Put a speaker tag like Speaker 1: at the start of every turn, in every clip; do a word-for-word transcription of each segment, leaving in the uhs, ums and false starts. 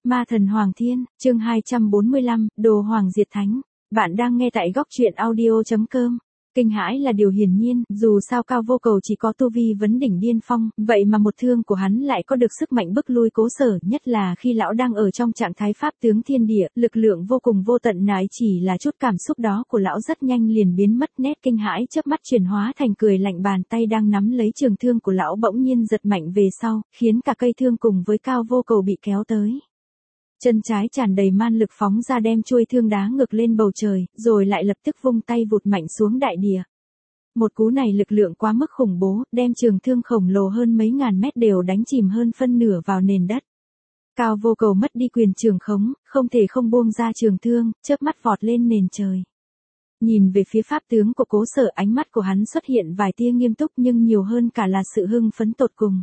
Speaker 1: Ma thần Hoàng Thiên, chương hai trăm bốn mươi lăm, Đồ Hoàng Diệt Thánh. Bạn đang nghe tại góc truyện audio chấm com. Kinh hãi là điều hiển nhiên, dù sao Cao Vô Cầu chỉ có tu vi vấn đỉnh điên phong, vậy mà một thương của hắn lại có được sức mạnh bức lui Cố Sở, nhất là khi lão đang ở trong trạng thái pháp tướng thiên địa, lực lượng vô cùng vô tận nái chỉ là chút cảm xúc đó của lão rất nhanh liền biến mất, nét kinh hãi chớp mắt chuyển hóa thành cười lạnh, bàn tay đang nắm lấy trường thương của lão bỗng nhiên giật mạnh về sau, khiến cả cây thương cùng với Cao Vô Cầu bị kéo tới. Chân trái tràn đầy man lực phóng ra đem chuôi thương đá ngược lên bầu trời, rồi lại lập tức vung tay vụt mạnh xuống đại địa. Một cú này lực lượng quá mức khủng bố, đem trường thương khổng lồ hơn mấy ngàn mét đều đánh chìm hơn phân nửa vào nền đất. Cao Vô Cầu mất đi quyền trường khống, không thể không buông ra trường thương, chớp mắt vọt lên nền trời. Nhìn về phía pháp tướng của Cố Sở, ánh mắt của hắn xuất hiện vài tia nghiêm túc nhưng nhiều hơn cả là sự hưng phấn tột cùng.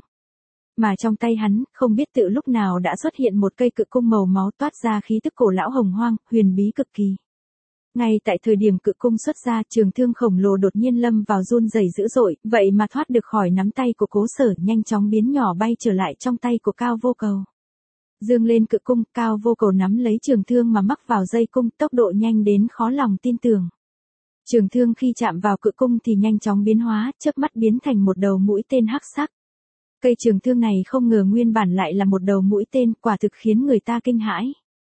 Speaker 1: Mà trong tay hắn, không biết tự lúc nào đã xuất hiện một cây cự cung màu máu toát ra khí tức cổ lão hồng hoang, huyền bí cực kỳ. Ngay tại thời điểm cự cung xuất ra, trường thương khổng lồ đột nhiên lâm vào run rẩy dữ dội, vậy mà thoát được khỏi nắm tay của Cố Sở, nhanh chóng biến nhỏ bay trở lại trong tay của Cao Vô Cầu. Dương lên cự cung, Cao Vô Cầu nắm lấy trường thương mà mắc vào dây cung, tốc độ nhanh đến khó lòng tin tưởng. Trường thương khi chạm vào cự cung thì nhanh chóng biến hóa, chớp mắt biến thành một đầu mũi tên hắc sắc. Cây trường thương này không ngờ nguyên bản lại là một đầu mũi tên, quả thực khiến người ta kinh hãi.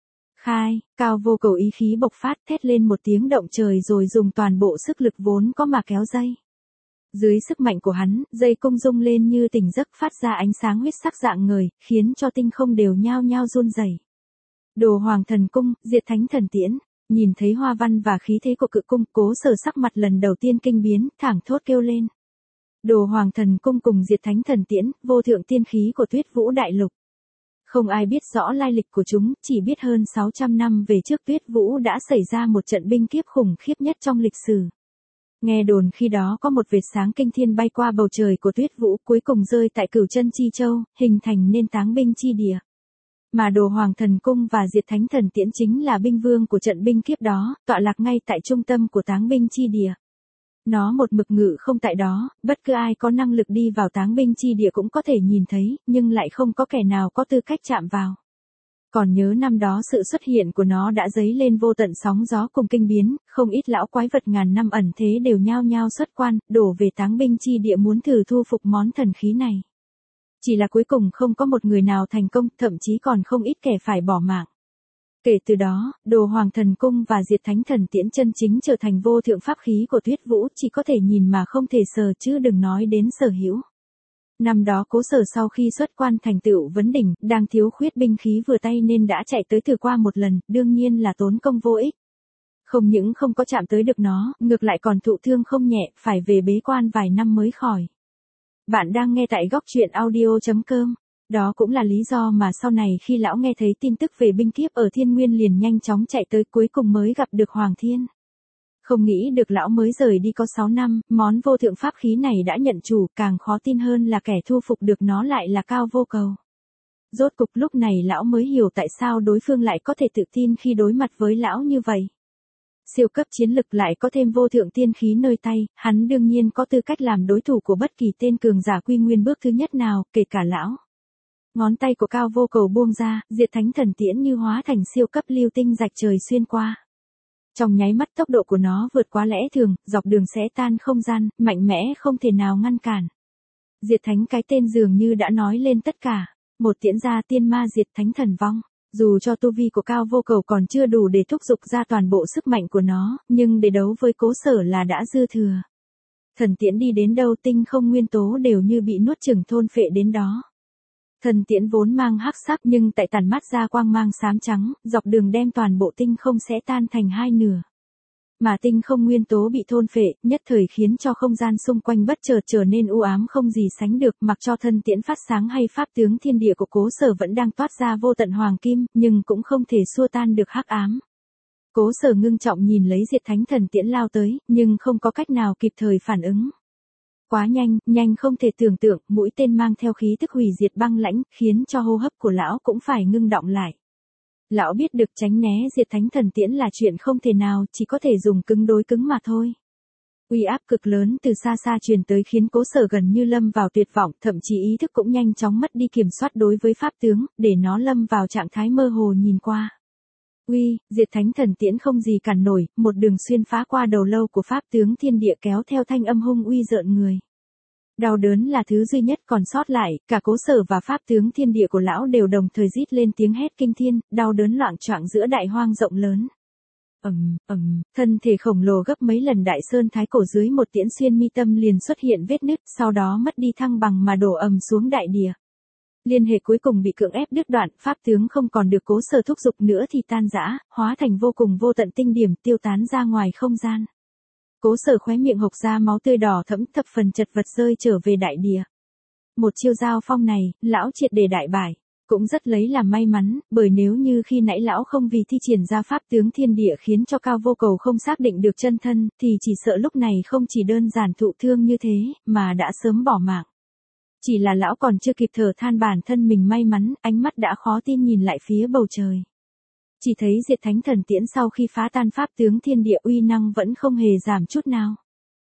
Speaker 1: Khai, Cao Vô Cầu ý khí bộc phát, thét lên một tiếng động trời rồi dùng toàn bộ sức lực vốn có mà kéo dây. Dưới sức mạnh của hắn, dây cung rung lên như tỉnh giấc, phát ra ánh sáng huyết sắc rạng ngời, khiến cho tinh không đều nhao nhao run rẩy. Đồ Hoàng Thần Cung, Diệt Thánh Thần Tiễn. Nhìn thấy hoa văn và khí thế của cự cung, Cố Sở sắc mặt lần đầu tiên kinh biến, thảng thốt kêu lên. Đồ Hoàng Thần Cung cùng Diệt Thánh Thần Tiễn, vô thượng tiên khí của Tuyết Vũ Đại Lục. Không ai biết rõ lai lịch của chúng, chỉ biết hơn sáu trăm năm về trước Tuyết Vũ đã xảy ra một trận binh kiếp khủng khiếp nhất trong lịch sử. Nghe đồn khi đó có một vệt sáng kinh thiên bay qua bầu trời của Tuyết Vũ, cuối cùng rơi tại Cửu Chân Chi Châu, hình thành nên Táng Binh Chi Địa. Mà Đồ Hoàng Thần Cung và Diệt Thánh Thần Tiễn chính là binh vương của trận binh kiếp đó, tọa lạc ngay tại trung tâm của Táng Binh Chi Địa. Nó một mực ngự không tại đó, bất cứ ai có năng lực đi vào Táng Binh Chi Địa cũng có thể nhìn thấy, nhưng lại không có kẻ nào có tư cách chạm vào. Còn nhớ năm đó sự xuất hiện của nó đã dấy lên vô tận sóng gió cùng kinh biến, không ít lão quái vật ngàn năm ẩn thế đều nhao nhao xuất quan, đổ về Táng Binh Chi Địa muốn thử thu phục món thần khí này. Chỉ là cuối cùng không có một người nào thành công, thậm chí còn không ít kẻ phải bỏ mạng. Kể từ đó, Đồ Hoàng Thần Cung và Diệt Thánh Thần Tiễn chân chính trở thành vô thượng pháp khí của Tuyết Vũ, chỉ có thể nhìn mà không thể sờ chứ đừng nói đến sở hữu. Năm đó Cố Sở sau khi xuất quan thành tựu vấn đỉnh, đang thiếu khuyết binh khí vừa tay nên đã chạy tới thử qua một lần, đương nhiên là tốn công vô ích. Không những không có chạm tới được nó, ngược lại còn thụ thương không nhẹ, phải về bế quan vài năm mới khỏi. Bạn đang nghe tại góc truyện audio chấm com. Đó cũng là lý do mà sau này khi lão nghe thấy tin tức về binh kiếp ở Thiên Nguyên liền nhanh chóng chạy tới, cuối cùng mới gặp được Hoàng Thiên. Không nghĩ được lão mới rời đi có sáu năm, món vô thượng pháp khí này đã nhận chủ, càng khó tin hơn là kẻ thu phục được nó lại là Cao Vô Cầu. Rốt cục lúc này lão mới hiểu tại sao đối phương lại có thể tự tin khi đối mặt với lão như vậy. Siêu cấp chiến lực lại có thêm vô thượng tiên khí nơi tay, hắn đương nhiên có tư cách làm đối thủ của bất kỳ tên cường giả quy nguyên bước thứ nhất nào, kể cả lão. Ngón tay của Cao Vô Cầu buông ra, Diệt Thánh Thần Tiễn như hóa thành siêu cấp lưu tinh rạch trời xuyên qua. Trong nháy mắt tốc độ của nó vượt quá lẽ thường, dọc đường xé tan không gian, mạnh mẽ không thể nào ngăn cản. Diệt Thánh cái tên dường như đã nói lên tất cả, một tiễn ra tiên ma diệt thánh thần vong. Dù cho tu vi của Cao Vô Cầu còn chưa đủ để thúc giục ra toàn bộ sức mạnh của nó, nhưng để đấu với Cố Sở là đã dư thừa. Thần tiễn đi đến đâu tinh không nguyên tố đều như bị nuốt chửng thôn phệ đến đó. Thần tiễn vốn mang hắc sắc nhưng tại tàn mát ra quang mang xám trắng, dọc đường đem toàn bộ tinh không sẽ tan thành hai nửa. Mà tinh không nguyên tố bị thôn phệ, nhất thời khiến cho không gian xung quanh bất chợt trở nên u ám không gì sánh được, mặc cho thân tiễn phát sáng hay pháp tướng thiên địa của Cố Sở vẫn đang toát ra vô tận hoàng kim, nhưng cũng không thể xua tan được hắc ám. Cố Sở ngưng trọng nhìn lấy Diệt Thánh Thần Tiễn lao tới, nhưng không có cách nào kịp thời phản ứng. Quá nhanh, nhanh không thể tưởng tượng, mũi tên mang theo khí tức hủy diệt băng lãnh, khiến cho hô hấp của lão cũng phải ngưng đọng lại. Lão biết được tránh né Diệt Thánh Thần Tiễn là chuyện không thể nào, chỉ có thể dùng cứng đối cứng mà thôi. Uy áp cực lớn từ xa xa truyền tới khiến Cố Sở gần như lâm vào tuyệt vọng, thậm chí ý thức cũng nhanh chóng mất đi kiểm soát đối với pháp tướng, để nó lâm vào trạng thái mơ hồ nhìn qua. Uy, Diệt Thánh Thần Tiễn không gì cản nổi, một đường xuyên phá qua đầu lâu của pháp tướng thiên địa kéo theo thanh âm hung uy rợn người. Đau đớn là thứ duy nhất còn sót lại, cả Cố Sở và pháp tướng thiên địa của lão đều đồng thời rít lên tiếng hét kinh thiên, đau đớn loạng choạng giữa đại hoang rộng lớn. Ầm, ầm, thân thể khổng lồ gấp mấy lần đại sơn thái cổ dưới một tiễn xuyên mi tâm liền xuất hiện vết nứt, sau đó mất đi thăng bằng mà đổ ầm xuống đại địa. Liên hệ cuối cùng bị cưỡng ép đứt đoạn, pháp tướng không còn được Cố Sở thúc giục nữa thì tan rã, hóa thành vô cùng vô tận tinh điểm tiêu tán ra ngoài không gian. Cố Sở khóe miệng hộc ra máu tươi đỏ thẫm, thập phần chật vật rơi trở về đại địa. Một chiêu giao phong này, lão triệt để đại bại. Cũng rất lấy làm may mắn, bởi nếu như khi nãy lão không vì thi triển ra pháp tướng thiên địa khiến cho Cao Vô Cầu không xác định được chân thân, thì chỉ sợ lúc này không chỉ đơn giản thụ thương như thế, mà đã sớm bỏ mạng. Chỉ là lão còn chưa kịp thở than bản thân mình may mắn, ánh mắt đã khó tin nhìn lại phía bầu trời. Chỉ thấy Diệt Thánh Thần Tiễn sau khi phá tan pháp tướng thiên địa uy năng vẫn không hề giảm chút nào.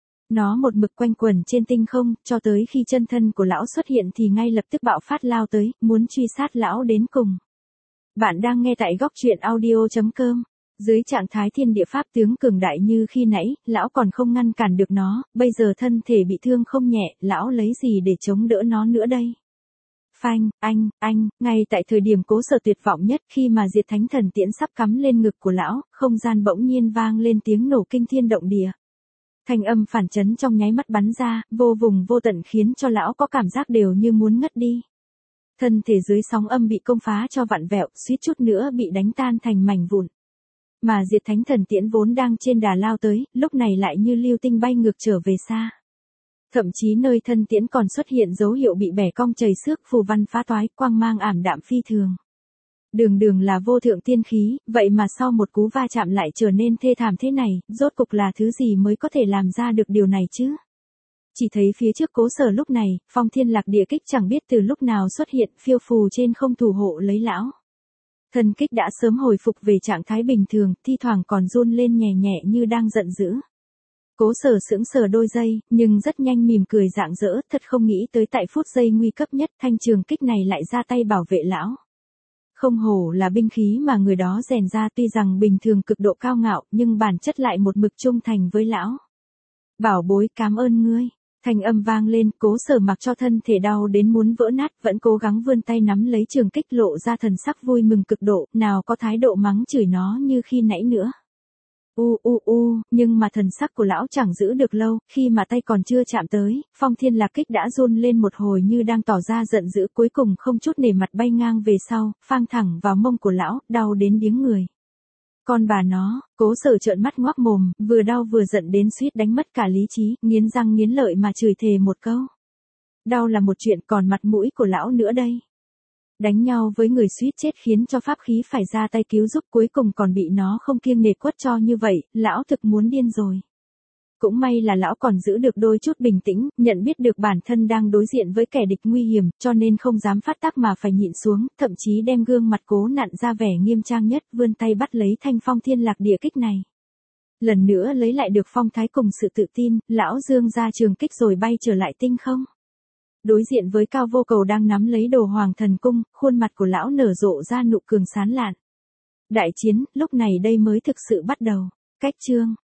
Speaker 1: Nó một mực quanh quẩn trên tinh không, cho tới khi chân thân của lão xuất hiện thì ngay lập tức bạo phát lao tới, muốn truy sát lão đến cùng. Bạn đang nghe tại góc truyện audio chấm com. Dưới trạng thái thiên địa pháp tướng cường đại như khi nãy, lão còn không ngăn cản được nó, bây giờ thân thể bị thương không nhẹ, lão lấy gì để chống đỡ nó nữa đây? Phanh, anh, anh, ngay tại thời điểm Cố Sở tuyệt vọng nhất khi mà Diệt Thánh Thần Tiễn sắp cắm lên ngực của lão, không gian bỗng nhiên vang lên tiếng nổ kinh thiên động địa. Thanh âm phản chấn trong nháy mắt bắn ra, vô vùng vô tận khiến cho lão có cảm giác đều như muốn ngất đi. Thân thể dưới sóng âm bị công phá cho vặn vẹo, suýt chút nữa bị đánh tan thành mảnh vụn. Mà Diệt Thánh Thần Tiễn vốn đang trên đà lao tới, lúc này lại như lưu tinh bay ngược trở về xa. Thậm chí nơi thân tiễn còn xuất hiện dấu hiệu bị bẻ cong chảy xước, phù văn phá toái, quang mang ảm đạm phi thường. Đường đường là vô thượng tiên khí, vậy mà sau một cú va chạm lại trở nên thê thảm thế này, rốt cục là thứ gì mới có thể làm ra được điều này chứ? Chỉ thấy phía trước Cố Sở lúc này, Phong Thiên Lạc Địa Kích chẳng biết từ lúc nào xuất hiện, phiêu phù trên không thủ hộ lấy lão. Thần kích đã sớm hồi phục về trạng thái bình thường, thi thoảng còn run lên nhẹ nhẹ như đang giận dữ. Cố Sở sững sờ đôi giây, nhưng rất nhanh mỉm cười rạng rỡ, thật không nghĩ tới tại phút giây nguy cấp nhất thanh trường kích này lại ra tay bảo vệ lão. Không hổ là binh khí mà người đó rèn ra, tuy rằng bình thường cực độ cao ngạo, nhưng bản chất lại một mực trung thành với lão. Bảo bối, cảm ơn ngươi. Thanh âm vang lên, Cố Sở mặc cho thân thể đau đến muốn vỡ nát, vẫn cố gắng vươn tay nắm lấy trường kích, lộ ra thần sắc vui mừng cực độ, nào có thái độ mắng chửi nó như khi nãy nữa. U u u, nhưng mà thần sắc của lão chẳng giữ được lâu, khi mà tay còn chưa chạm tới, Phong Thiên Lạc Kích đã run lên một hồi như đang tỏ ra giận dữ, cuối cùng không chút nể mặt bay ngang về sau, phang thẳng vào mông của lão, đau đến điếng người. Con bà nó, Cố Sở trợn mắt ngoác mồm, vừa đau vừa giận đến suýt đánh mất cả lý trí, nghiến răng nghiến lợi mà chửi thề một câu. Đau là một chuyện, còn mặt mũi của lão nữa đây. Đánh nhau với người suýt chết khiến cho pháp khí phải ra tay cứu giúp, cuối cùng còn bị nó không kiêng nể quất cho như vậy, lão thực muốn điên rồi. Cũng may là lão còn giữ được đôi chút bình tĩnh, nhận biết được bản thân đang đối diện với kẻ địch nguy hiểm, cho nên không dám phát tác mà phải nhịn xuống, thậm chí đem gương mặt cố nặn ra vẻ nghiêm trang nhất, vươn tay bắt lấy thanh Phong Thiên Lạc Địa Kích này. Lần nữa lấy lại được phong thái cùng sự tự tin, lão dương ra trường kích rồi bay trở lại tinh không. Đối diện với Cao Vô Cầu đang nắm lấy đồ Hoàng Thần Cung, khuôn mặt của lão nở rộ ra nụ cường sán lạn. Đại chiến, lúc này đây mới thực sự bắt đầu. Cách chương